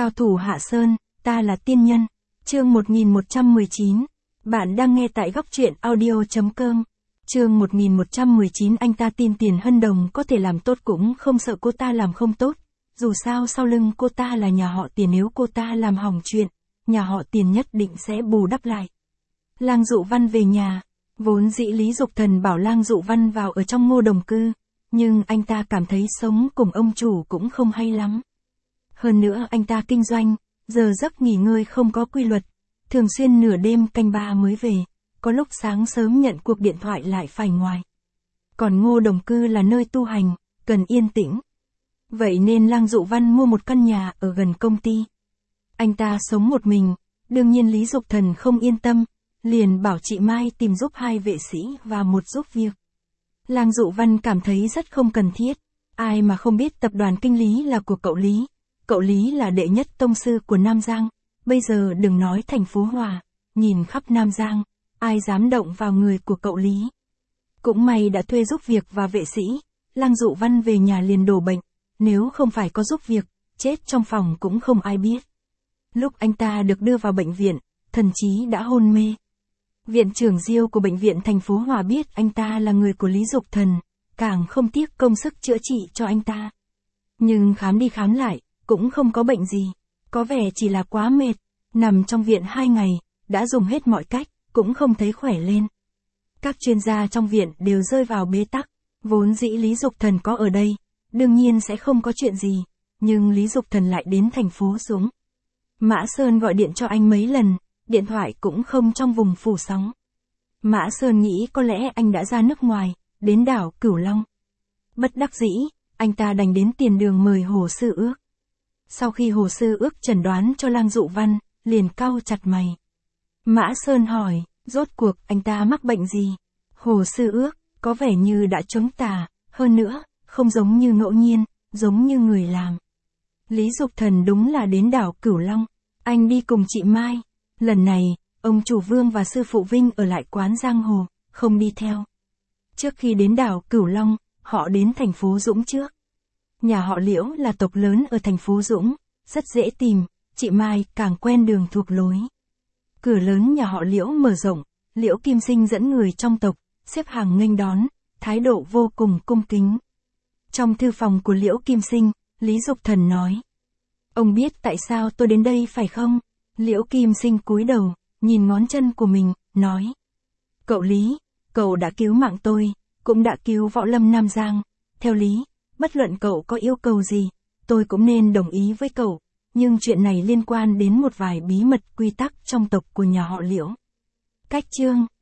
Cao thủ Hạ Sơn, ta là tiên nhân. Chương 1119. Bạn đang nghe tại góc truyện audio.com. Chương 1119. Anh ta tin Tiền Hân Đồng có thể làm tốt cũng không sợ cô ta làm không tốt. Dù sao sau lưng cô ta là nhà họ Tiền, nếu cô ta làm hỏng chuyện, nhà họ Tiền nhất định sẽ bù đắp lại. Lang Dụ Văn về nhà. Vốn dĩ Lý Dục Thần bảo Lang Dụ Văn vào ở trong Ngô Đồng Cư, nhưng anh ta cảm thấy sống cùng ông chủ cũng không hay lắm. Hơn nữa anh ta kinh doanh, giờ giấc nghỉ ngơi không có quy luật, thường xuyên nửa đêm canh ba mới về, có lúc sáng sớm nhận cuộc điện thoại lại phải ngoài. Còn Ngô Đồng Cư là nơi tu hành, cần yên tĩnh. Vậy nên Lang Dụ Văn mua một căn nhà ở gần công ty. Anh ta sống một mình, đương nhiên Lý Dục Thần không yên tâm, liền bảo chị Mai tìm giúp 2 vệ sĩ và một giúp việc. Lang Dụ Văn cảm thấy rất không cần thiết, ai mà không biết tập đoàn Kinh Lý là của cậu Lý. Cậu Lý là đệ nhất tông sư của Nam Giang, bây giờ đừng nói thành phố Hòa, nhìn khắp Nam Giang, ai dám động vào người của cậu Lý. Cũng may đã thuê giúp việc và vệ sĩ, Lang Dụ Văn về nhà liền đổ bệnh, nếu không phải có giúp việc, chết trong phòng cũng không ai biết. Lúc anh ta được đưa vào bệnh viện, thần trí đã hôn mê. Viện trưởng Diêu của bệnh viện thành phố Hòa biết anh ta là người của Lý Dục Thần, càng không tiếc công sức chữa trị cho anh ta. Nhưng khám đi khám lại, cũng không có bệnh gì, có vẻ chỉ là quá mệt, nằm trong viện 2 ngày, đã dùng hết mọi cách, cũng không thấy khỏe lên. Các chuyên gia trong viện đều rơi vào bế tắc, vốn dĩ Lý Dục Thần có ở đây, đương nhiên sẽ không có chuyện gì, nhưng Lý Dục Thần lại đến thành phố Dũng. Mã Sơn gọi điện cho anh mấy lần, điện thoại cũng không trong vùng phủ sóng. Mã Sơn nghĩ có lẽ anh đã ra nước ngoài, đến đảo Cửu Long. Bất đắc dĩ, anh ta đành đến Tiền Đường mời Hồ Sư Ước. Sau khi Hồ Sư Ước chẩn đoán cho Lang Dụ Văn, liền cau chặt mày. Mã Sơn hỏi, rốt cuộc anh ta mắc bệnh gì? Hồ Sư Ước, có vẻ như đã trúng tà, hơn nữa, không giống như ngẫu nhiên, giống như người làm. Lý Dục Thần đúng là đến đảo Cửu Long, anh đi cùng chị Mai. Lần này, ông chủ Vương và sư phụ Vinh ở lại quán giang hồ, không đi theo. Trước khi đến đảo Cửu Long, họ đến thành phố Dũng trước. Nhà họ Liễu là tộc lớn ở thành phố Dũng, rất dễ tìm, chị Mai càng quen đường thuộc lối. Cửa lớn nhà họ Liễu mở rộng, Liễu Kim Sinh dẫn người trong tộc, xếp hàng nghênh đón, thái độ vô cùng cung kính. Trong thư phòng của Liễu Kim Sinh, Lý Dục Thần nói. Ông biết tại sao tôi đến đây phải không? Liễu Kim Sinh cúi đầu, nhìn ngón chân của mình, nói. Cậu Lý, cậu đã cứu mạng tôi, cũng đã cứu võ lâm Nam Giang. Theo lý, bất luận cậu có yêu cầu gì, tôi cũng nên đồng ý với cậu. Nhưng chuyện này liên quan đến một vài bí mật quy tắc trong tộc của nhà họ Liễu. Cách chương